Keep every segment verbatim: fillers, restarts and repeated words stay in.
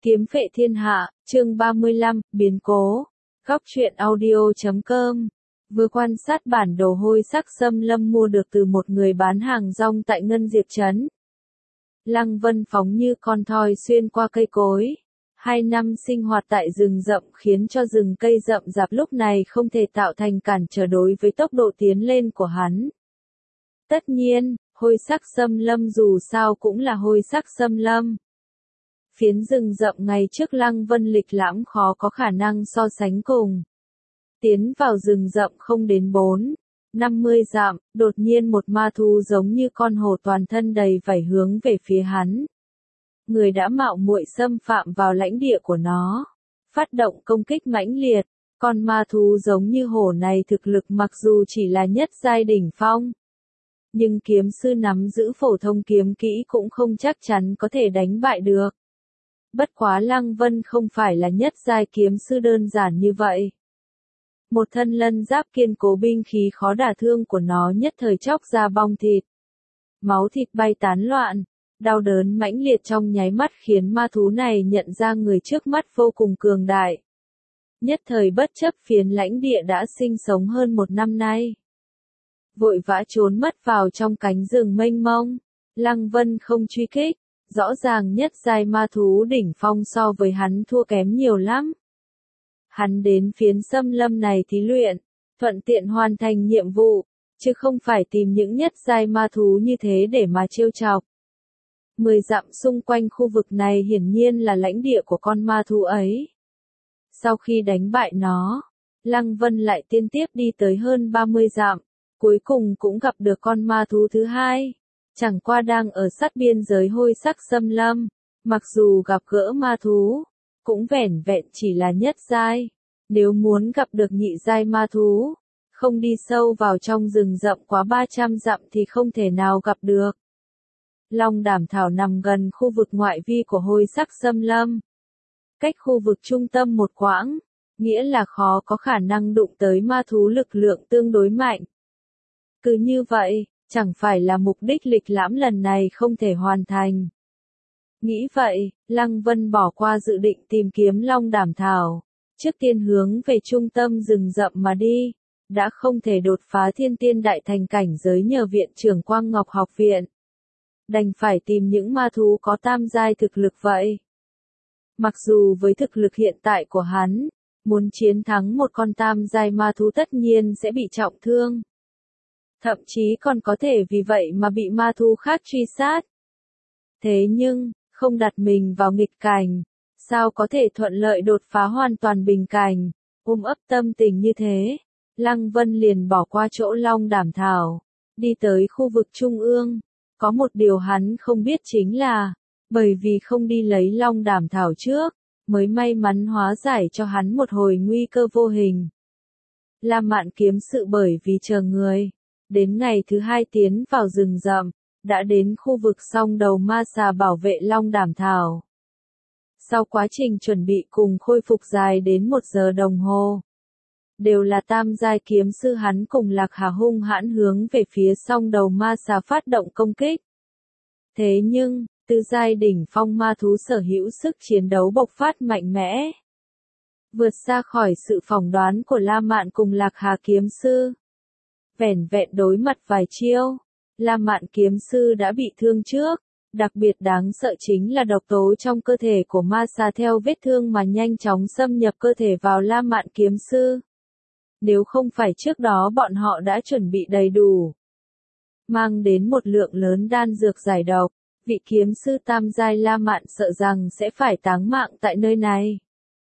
Kiếm phệ thiên hạ, chương ba mươi lăm, biến cố. Góc truyện audio chấm com. Vừa quan sát bản đồ hôi sắc xâm lâm mua được từ một người bán hàng rong tại Ngân Diệp Trấn. Lăng Vân phóng như con thoi xuyên qua cây cối. Hai năm sinh hoạt tại rừng rậm khiến cho rừng cây rậm rạp lúc này không thể tạo thành cản trở đối với tốc độ tiến lên của hắn. Tất nhiên, hôi sắc xâm lâm dù sao cũng là hôi sắc xâm lâm. Phiến rừng rậm ngày trước Lăng Vân lịch lãm khó có khả năng so sánh cùng. Tiến vào rừng rậm không đến bốn, năm mươi dặm, đột nhiên một ma thú giống như con hổ toàn thân đầy vảy hướng về phía hắn. Người đã mạo muội xâm phạm vào lãnh địa của nó, phát động công kích mãnh liệt. Con ma thú giống như hổ này thực lực mặc dù chỉ là nhất giai đỉnh phong, nhưng kiếm sư nắm giữ phổ thông kiếm kỹ cũng không chắc chắn có thể đánh bại được. Bất quá Lăng Vân không phải là nhất giai kiếm sư đơn giản như vậy. Một thân lân giáp kiên cố binh khí khó đả thương của nó nhất thời chóc ra bong thịt. Máu thịt bay tán loạn, đau đớn mãnh liệt trong nháy mắt khiến ma thú này nhận ra người trước mắt vô cùng cường đại. Nhất thời bất chấp phiến lãnh địa đã sinh sống hơn một năm nay, vội vã trốn mất vào trong cánh rừng mênh mông. Lăng Vân không truy kích. Rõ ràng nhất giai ma thú đỉnh phong so với hắn thua kém nhiều lắm. Hắn đến phiến xâm lâm này thí luyện, thuận tiện hoàn thành nhiệm vụ, chứ không phải tìm những nhất giai ma thú như thế để mà trêu chọc. Mười dặm xung quanh khu vực này hiển nhiên là lãnh địa của con ma thú ấy. Sau khi đánh bại nó, Lăng Vân lại tiên tiếp đi tới hơn ba mươi dặm, cuối cùng cũng gặp được con ma thú thứ hai. Chẳng qua đang ở sát biên giới hôi sắc xâm lâm, mặc dù gặp gỡ ma thú, cũng vẻn vẹn chỉ là nhất giai. Nếu muốn gặp được nhị giai ma thú, không đi sâu vào trong rừng rậm quá ba trăm dặm thì không thể nào gặp được. Long Đảm Thảo nằm gần khu vực ngoại vi của hôi sắc xâm lâm, cách khu vực trung tâm một quãng, nghĩa là khó có khả năng đụng tới ma thú lực lượng tương đối mạnh. Cứ như vậy, chẳng phải là mục đích lịch lãm lần này không thể hoàn thành. Nghĩ vậy, Lăng Vân bỏ qua dự định tìm kiếm Long Đảm Thảo, trước tiên hướng về trung tâm rừng rậm mà đi, đã không thể đột phá thiên tiên đại thành cảnh giới nhờ viện trưởng Quang Ngọc học viện. Đành phải tìm những ma thú có tam giai thực lực vậy. Mặc dù với thực lực hiện tại của hắn, muốn chiến thắng một con tam giai ma thú tất nhiên sẽ bị trọng thương. Thậm chí còn có thể vì vậy mà bị ma thú khác truy sát. Thế nhưng, không đặt mình vào nghịch cảnh, sao có thể thuận lợi đột phá hoàn toàn bình cảnh, ôm ấp tâm tình như thế. Lăng Vân liền bỏ qua chỗ Long Đảm Thảo, đi tới khu vực trung ương. Có một điều hắn không biết chính là, bởi vì không đi lấy Long Đảm Thảo trước, mới may mắn hóa giải cho hắn một hồi nguy cơ vô hình. La Mạn kiếm sự bởi vì chờ người. Đến ngày thứ hai tiến vào rừng rậm, đã đến khu vực song đầu ma xà bảo vệ Long Đảm Thảo. Sau quá trình chuẩn bị cùng khôi phục dài đến một giờ đồng hồ, đều là tam giai kiếm sư hắn cùng Lạc Hà hung hãn hướng về phía song đầu ma xà phát động công kích. Thế nhưng, tứ giai đỉnh phong ma thú sở hữu sức chiến đấu bộc phát mạnh mẽ, vượt xa khỏi sự phỏng đoán của La Mạn cùng Lạc Hà kiếm sư. Vẻn vẹn đối mặt vài chiêu, La Mạn kiếm sư đã bị thương trước. Đặc biệt đáng sợ chính là độc tố trong cơ thể của ma xà theo vết thương mà nhanh chóng xâm nhập cơ thể vào La Mạn kiếm sư. Nếu không phải trước đó bọn họ đã chuẩn bị đầy đủ, mang đến một lượng lớn đan dược giải độc, vị kiếm sư tam giai La Mạn sợ rằng sẽ phải táng mạng tại nơi này.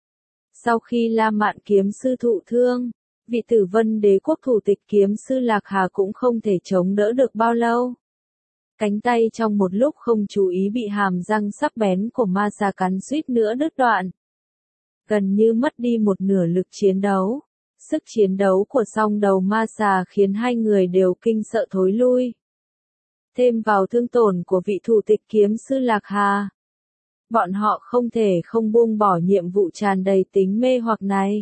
Sau khi La Mạn kiếm sư thụ thương, vị Tử Vân Đế quốc thủ tịch kiếm sư Lạc Hà cũng không thể chống đỡ được bao lâu. Cánh tay trong một lúc không chú ý bị hàm răng sắc bén của ma xà cắn suýt nữa đứt đoạn. Gần như mất đi một nửa lực chiến đấu. Sức chiến đấu của song đầu ma xà khiến hai người đều kinh sợ thối lui. Thêm vào thương tổn của vị thủ tịch kiếm sư Lạc Hà, bọn họ không thể không buông bỏ nhiệm vụ tràn đầy tính mê hoặc này.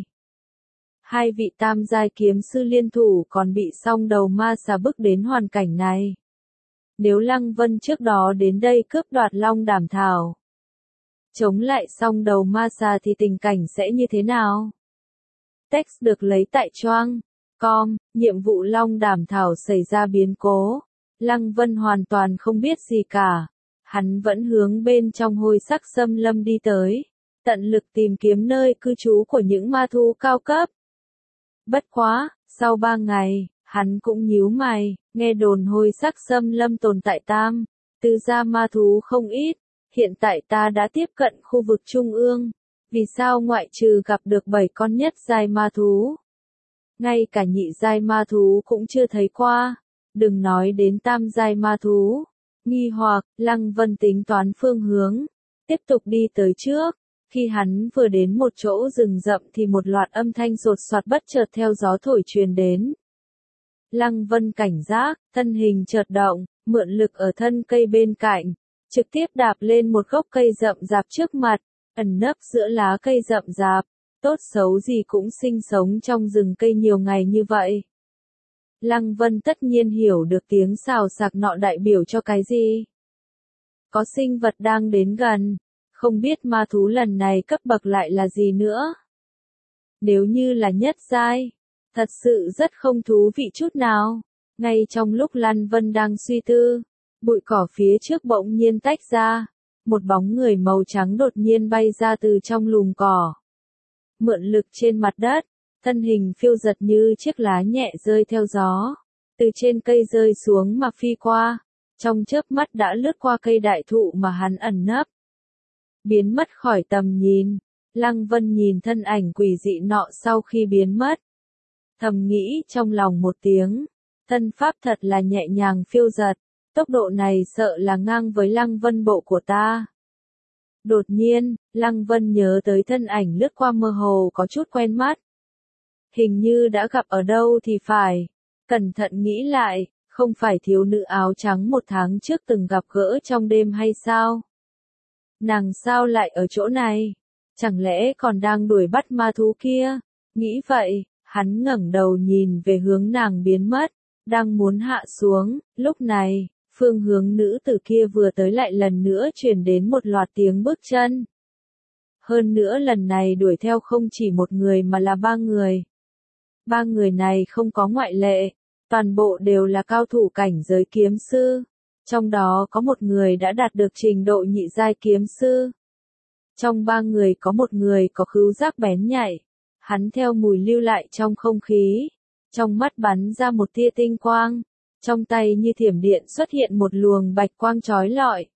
Hai vị tam giai kiếm sư liên thủ còn bị song đầu ma xà bức đến hoàn cảnh này. Nếu Lăng Vân trước đó đến đây cướp đoạt Long Đảm Thảo, Chống lại xong đầu ma xà thì tình cảnh sẽ như thế nào? Text được lấy tại choang chấm com, nhiệm vụ Long Đàm Thảo xảy ra biến cố. Lăng Vân hoàn toàn không biết gì cả. Hắn vẫn hướng bên trong hôi sắc xâm lâm đi tới, tận lực tìm kiếm nơi cư trú của những ma thú cao cấp. Bất quá, sau ba ngày, hắn cũng nhíu mày, nghe đồn hôi sắc xâm lâm tồn tại tam, tứ gia ma thú không ít, hiện tại ta đã tiếp cận khu vực trung ương, vì sao ngoại trừ gặp được bảy con nhất giai ma thú, ngay cả nhị giai ma thú cũng chưa thấy qua, đừng nói đến tam giai ma thú. Nghi hoặc, Lăng Vân tính toán phương hướng, tiếp tục đi tới trước. Khi hắn vừa đến một chỗ rừng rậm thì một loạt âm thanh sột soạt bất chợt theo gió thổi truyền đến. Lăng Vân cảnh giác, thân hình chợt động, mượn lực ở thân cây bên cạnh, trực tiếp đạp lên một gốc cây rậm rạp trước mặt, ẩn nấp giữa lá cây rậm rạp, tốt xấu gì cũng sinh sống trong rừng cây nhiều ngày như vậy. Lăng Vân tất nhiên hiểu được tiếng xào xạc nọ đại biểu cho cái gì. Có sinh vật đang đến gần, không biết ma thú lần này cấp bậc lại là gì nữa. Nếu như là nhất giai, thật sự rất không thú vị chút nào. Ngay trong lúc Lăng Vân đang suy tư, bụi cỏ phía trước bỗng nhiên tách ra, một bóng người màu trắng đột nhiên bay ra từ trong lùm cỏ. Mượn lực trên mặt đất, thân hình phiêu giật như chiếc lá nhẹ rơi theo gió, từ trên cây rơi xuống mà phi qua, trong chớp mắt đã lướt qua cây đại thụ mà hắn ẩn nấp. Biến mất khỏi tầm nhìn, Lăng Vân nhìn thân ảnh quỷ dị nọ sau khi biến mất. Thầm nghĩ trong lòng một tiếng, thân pháp thật là nhẹ nhàng phiêu giật, tốc độ này sợ là ngang với Lăng Vân bộ của ta. Đột nhiên, Lăng Vân nhớ tới thân ảnh lướt qua mơ hồ có chút quen mắt. Hình như đã gặp ở đâu thì phải. Cẩn thận nghĩ lại, không phải thiếu nữ áo trắng một tháng trước từng gặp gỡ trong đêm hay sao? Nàng sao lại ở chỗ này? Chẳng lẽ còn đang đuổi bắt ma thú kia? Nghĩ vậy, hắn ngẩng đầu nhìn về hướng nàng biến mất, đang muốn hạ xuống, lúc này, phương hướng nữ tử kia vừa tới lại lần nữa truyền đến một loạt tiếng bước chân. Hơn nữa lần này đuổi theo không chỉ một người mà là ba người. Ba người này không có ngoại lệ, toàn bộ đều là cao thủ cảnh giới kiếm sư, trong đó có một người đã đạt được trình độ nhị giai kiếm sư. Trong ba người có một người có khứu giác bén nhạy, hắn theo mùi lưu lại trong không khí, trong mắt bắn ra một tia tinh quang, trong tay như thiểm điện xuất hiện một luồng bạch quang chói lọi.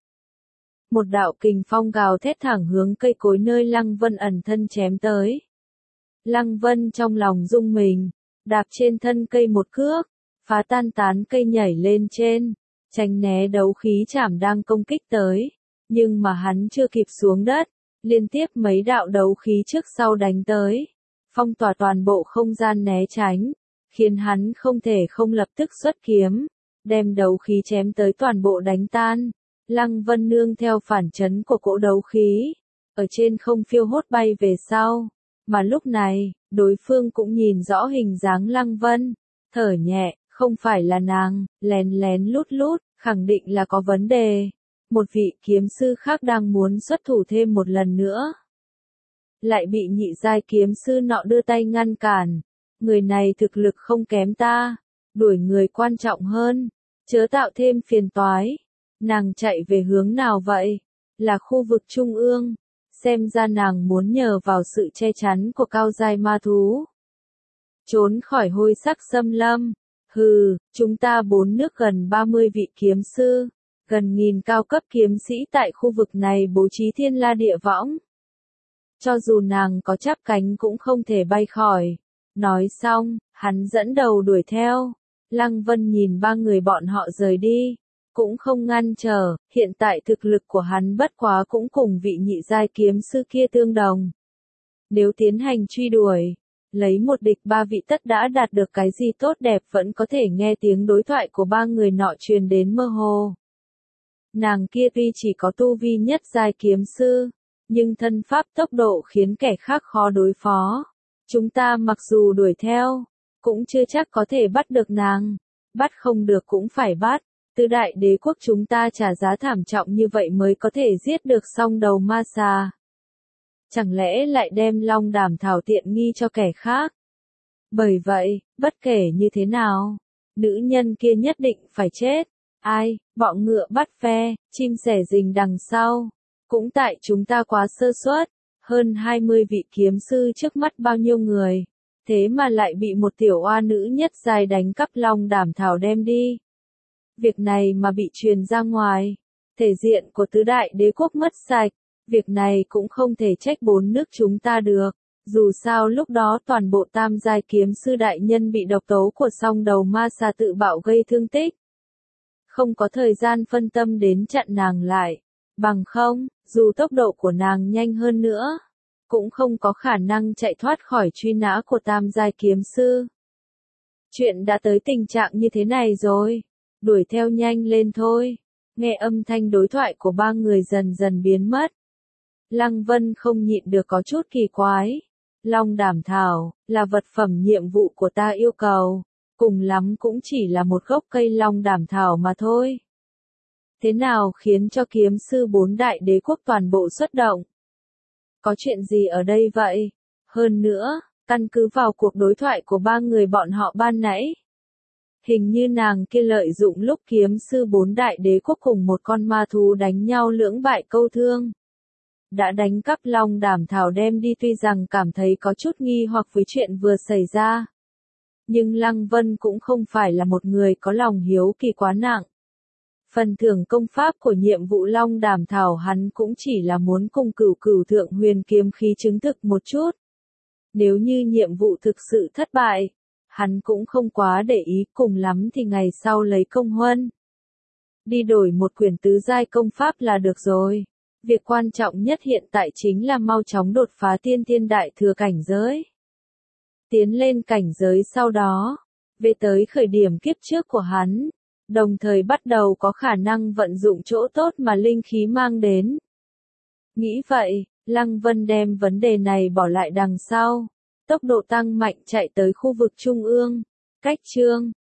Một đạo kình phong gào thét thẳng hướng cây cối nơi Lăng Vân ẩn thân chém tới. Lăng Vân trong lòng rung mình, đạp trên thân cây một cước, phá tan tán cây nhảy lên trên, tránh né đấu khí chảm đang công kích tới, nhưng mà hắn chưa kịp xuống đất, liên tiếp mấy đạo đấu khí trước sau đánh tới, phong tỏa toàn bộ không gian né tránh, khiến hắn không thể không lập tức xuất kiếm, đem đấu khí chém tới toàn bộ đánh tan. Lăng Vân nương theo phản chấn của cỗ đấu khí, ở trên không phiêu hốt bay về sau, mà lúc này, đối phương cũng nhìn rõ hình dáng Lăng Vân, thở nhẹ, không phải là nàng, lén lén lút lút, khẳng định là có vấn đề. Một vị kiếm sư khác đang muốn xuất thủ thêm một lần nữa, lại bị nhị giai kiếm sư nọ đưa tay ngăn cản. Người này thực lực không kém ta, đuổi người quan trọng hơn, chớ tạo thêm phiền toái. Nàng chạy về hướng nào vậy? Là khu vực trung ương, xem ra nàng muốn nhờ vào sự che chắn của cao giai ma thú. Trốn khỏi hôi sắc xâm lâm. Hừ, chúng ta bốn nước gần ba mươi vị kiếm sư, gần nghìn cao cấp kiếm sĩ tại khu vực này bố trí thiên la địa võng. Cho dù nàng có chắp cánh cũng không thể bay khỏi. Nói xong, hắn dẫn đầu đuổi theo. Lăng Vân nhìn ba người bọn họ rời đi, cũng không ngăn trở, hiện tại thực lực của hắn bất quá cũng cùng vị nhị giai kiếm sư kia tương đồng. Nếu tiến hành truy đuổi, lấy một địch ba vị tất đã đạt được cái gì tốt đẹp, vẫn có thể nghe tiếng đối thoại của ba người nọ truyền đến mơ hồ. Nàng kia tuy chỉ có tu vi nhất giai kiếm sư, nhưng thân pháp tốc độ khiến kẻ khác khó đối phó. Chúng ta mặc dù đuổi theo, cũng chưa chắc có thể bắt được nàng, bắt không được cũng phải bắt, Tứ đại đế quốc chúng ta trả giá thảm trọng như vậy mới có thể giết được song đầu ma xà. Chẳng lẽ lại đem long đảm thảo tiện nghi cho kẻ khác? Bởi vậy, bất kể như thế nào, nữ nhân kia nhất định phải chết. Ai, bọ ngựa bắt ve, chim sẻ rình đằng sau. Cũng tại chúng ta quá sơ suất, hơn hai mươi vị kiếm sư trước mắt bao nhiêu người, thế mà lại bị một tiểu oa nữ nhất giai đánh cắp long đảm thảo đem đi. Việc này mà bị truyền ra ngoài, thể diện của tứ đại đế quốc mất sạch, việc này cũng không thể trách bốn nước chúng ta được. Dù sao lúc đó toàn bộ tam giai kiếm sư đại nhân bị độc tố của song đầu ma xà tự bạo gây thương tích. Không có thời gian phân tâm đến chặn nàng lại. Bằng không, dù tốc độ của nàng nhanh hơn nữa, cũng không có khả năng chạy thoát khỏi truy nã của tam giai kiếm sư. Chuyện đã tới tình trạng như thế này rồi, đuổi theo nhanh lên thôi. Nghe âm thanh đối thoại của ba người dần dần biến mất. Lăng Vân không nhịn được có chút kỳ quái. Long đảm thảo, là vật phẩm nhiệm vụ của ta yêu cầu, cùng lắm cũng chỉ là một gốc cây long đảm thảo mà thôi. Thế nào khiến cho kiếm sư bốn đại đế quốc toàn bộ xuất động? Có chuyện gì ở đây vậy? Hơn nữa, căn cứ vào cuộc đối thoại của ba người bọn họ ban nãy, hình như nàng kia lợi dụng lúc kiếm sư bốn đại đế quốc cùng một con ma thú đánh nhau lưỡng bại câu thương. Đã đánh cắp long đảm thảo đem đi, tuy rằng cảm thấy có chút nghi hoặc với chuyện vừa xảy ra. Nhưng Lăng Vân cũng không phải là một người có lòng hiếu kỳ quá nặng. Phần thưởng công pháp của nhiệm vụ long đảm thảo hắn cũng chỉ là muốn cùng cửu cửu thượng huyền kiếm khí chứng thực một chút. Nếu như nhiệm vụ thực sự thất bại, hắn cũng không quá để ý, cùng lắm thì ngày sau lấy công huân. Đi đổi một quyển tứ giai công pháp là được rồi. Việc quan trọng nhất hiện tại chính là mau chóng đột phá tiên thiên đại thừa cảnh giới. Tiến lên cảnh giới sau đó, về tới khởi điểm kiếp trước của hắn, đồng thời bắt đầu có khả năng vận dụng chỗ tốt mà linh khí mang đến. Nghĩ vậy, Lăng Vân đem vấn đề này bỏ lại đằng sau, tốc độ tăng mạnh chạy tới khu vực trung ương, cách chương